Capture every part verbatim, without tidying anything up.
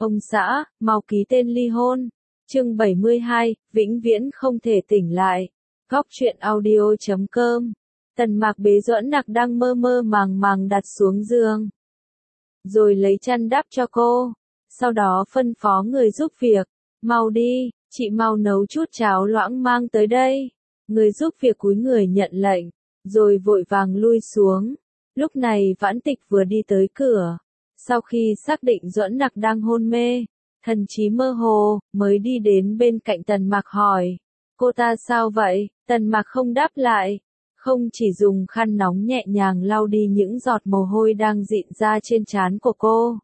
Ông xã, mau ký tên ly hôn. Chương bảy mươi hai, vĩnh viễn không thể tỉnh lại. Góc truyện audio chấm com. Tần Mạc bế Duẫn Nặc đang mơ mơ màng màng đặt xuống giường. Rồi lấy chăn đắp cho cô. Sau đó phân phó người giúp việc. Mau đi, chị mau nấu chút cháo loãng mang tới đây. Người giúp việc cúi người nhận lệnh, rồi vội vàng lui xuống. Lúc này Vãn Tịch vừa đi tới cửa. Sau khi xác định Duẫn Nặc đang hôn mê, thần trí mơ hồ, mới đi đến bên cạnh Tần Mạc hỏi. Cô ta sao vậy? Tần Mạc không đáp lại. Không chỉ dùng khăn nóng nhẹ nhàng lau đi những giọt mồ hôi đang rịn ra trên trán của cô.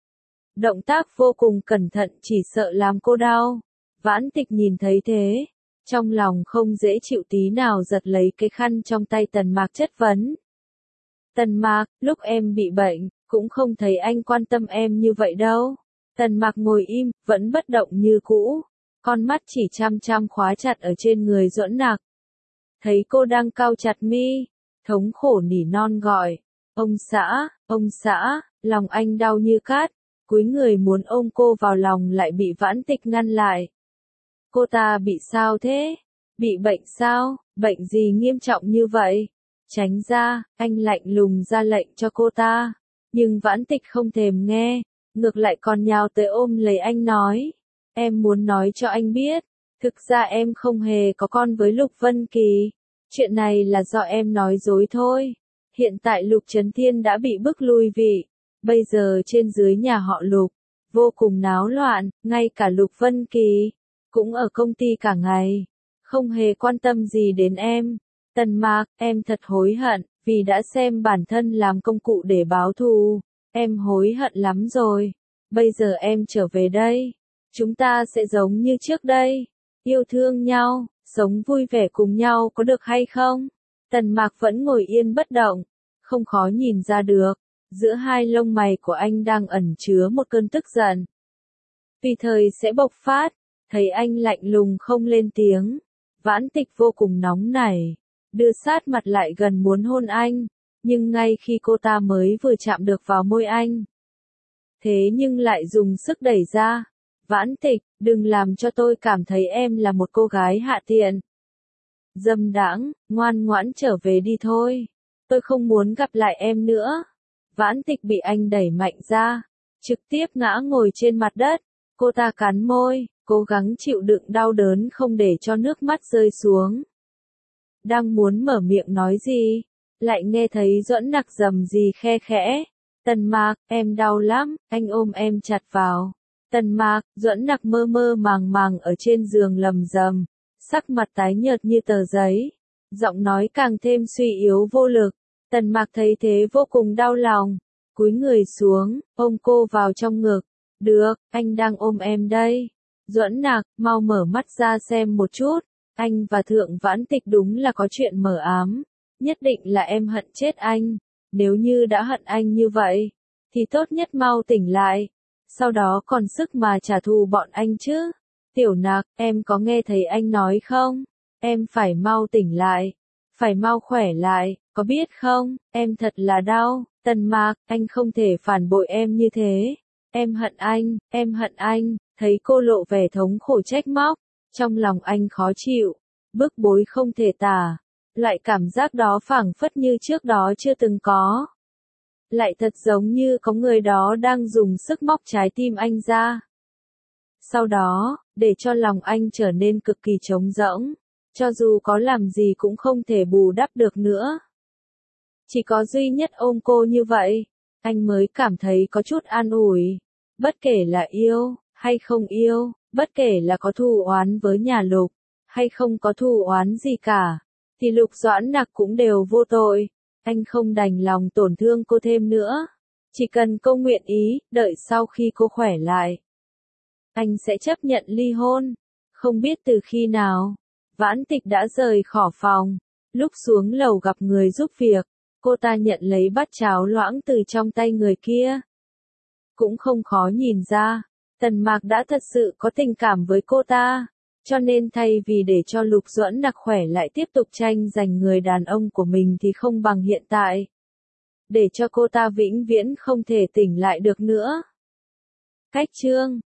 Động tác vô cùng cẩn thận chỉ sợ làm cô đau. Vãn Tịch nhìn thấy thế, trong lòng không dễ chịu tí nào giật lấy cái khăn trong tay Tần Mạc chất vấn. Tần Mạc, lúc em bị bệnh, cũng không thấy anh quan tâm em như vậy đâu. Tần Mạc ngồi im, vẫn bất động như cũ, con mắt chỉ chăm chăm khóa chặt ở trên người Duẫn Nặc. Thấy cô đang cau chặt mi, thống khổ nỉ non gọi, ông xã, ông xã, lòng anh đau như cát, cúi người muốn ôm cô vào lòng lại bị Vãn Tịch ngăn lại. Cô ta bị sao thế? Bị bệnh sao? Bệnh gì nghiêm trọng như vậy? Tránh ra, anh lạnh lùng ra lệnh cho cô ta. Nhưng Vãn Tịch không thèm nghe, ngược lại còn nhào tới ôm lấy anh nói. Em muốn nói cho anh biết, thực ra em không hề có con với Lục Vân Kỳ. Chuyện này là do em nói dối thôi. Hiện tại Lục Trấn Thiên đã bị bức lui vị. Bây giờ trên dưới nhà họ Lục, vô cùng náo loạn, ngay cả Lục Vân Kỳ cũng ở công ty cả ngày, không hề quan tâm gì đến em. Tần Mạc, em thật hối hận, vì đã xem bản thân làm công cụ để báo thù. Em hối hận lắm rồi. Bây giờ em trở về đây. Chúng ta sẽ giống như trước đây. Yêu thương nhau, sống vui vẻ cùng nhau có được hay không? Tần Mạc vẫn ngồi yên bất động. Không khó nhìn ra được. Giữa hai lông mày của anh đang ẩn chứa một cơn tức giận. Vì thời sẽ bộc phát. Thấy anh lạnh lùng không lên tiếng. Vãn Tịch vô cùng nóng nảy. Đưa sát mặt lại gần muốn hôn anh. Nhưng ngay khi cô ta mới vừa chạm được vào môi anh. Thế nhưng lại dùng sức đẩy ra. Vãn Tịch, đừng làm cho tôi cảm thấy em là một cô gái hạ tiện. Dâm đãng, ngoan ngoãn trở về đi thôi. Tôi không muốn gặp lại em nữa. Vãn Tịch bị anh đẩy mạnh ra. Trực tiếp ngã ngồi trên mặt đất. Cô ta cắn môi, cố gắng chịu đựng đau đớn không để cho nước mắt rơi xuống. Đang muốn mở miệng nói gì, lại nghe thấy Duẫn Nặc rầm gì khe khẽ. Tần Mạc, em đau lắm, anh ôm em chặt vào. Tần Mạc, Duẫn Nặc mơ mơ màng màng ở trên giường lầm rầm, sắc mặt tái nhợt như tờ giấy, giọng nói càng thêm suy yếu vô lực. Tần Mạc thấy thế vô cùng đau lòng, cúi người xuống, ôm cô vào trong ngực. Được, anh đang ôm em đây. Duẫn Nặc, mau mở mắt ra xem một chút. Anh và Thượng Vãn Tịch đúng là có chuyện mờ ám. Nhất định là em hận chết anh. Nếu như đã hận anh như vậy, thì tốt nhất mau tỉnh lại. Sau đó còn sức mà trả thù bọn anh chứ. Tiểu Nặc, em có nghe thấy anh nói không? Em phải mau tỉnh lại. Phải mau khỏe lại, có biết không? Em thật là đau. Tần Mạc, anh không thể phản bội em như thế. Em hận anh, em hận anh. Thấy cô lộ vẻ thống khổ trách móc. Trong lòng anh khó chịu, bức bối không thể tả. Loại cảm giác đó phảng phất như trước đó chưa từng có. Lại thật giống như có người đó đang dùng sức móc trái tim anh ra. Sau đó, để cho lòng anh trở nên cực kỳ trống rỗng. Cho dù có làm gì cũng không thể bù đắp được nữa. Chỉ có duy nhất ôm cô như vậy, anh mới cảm thấy có chút an ủi. Bất kể là yêu, hay không yêu, bất kể là có thù oán với nhà Lục, hay không có thù oán gì cả, thì Lục Doãn Nặc cũng đều vô tội. Anh không đành lòng tổn thương cô thêm nữa. Chỉ cần cô nguyện ý, đợi sau khi cô khỏe lại, anh sẽ chấp nhận ly hôn. Không biết từ khi nào, Vãn Tịch đã rời khỏi phòng. Lúc xuống lầu gặp người giúp việc, cô ta nhận lấy bát cháo loãng từ trong tay người kia. Cũng không khó nhìn ra, Tần Mạc đã thật sự có tình cảm với cô ta. Cho nên thay vì để cho Lục Duẫn Nặc khỏe lại tiếp tục tranh giành người đàn ông của mình thì không bằng hiện tại. Để cho cô ta vĩnh viễn không thể tỉnh lại được nữa. Cách chương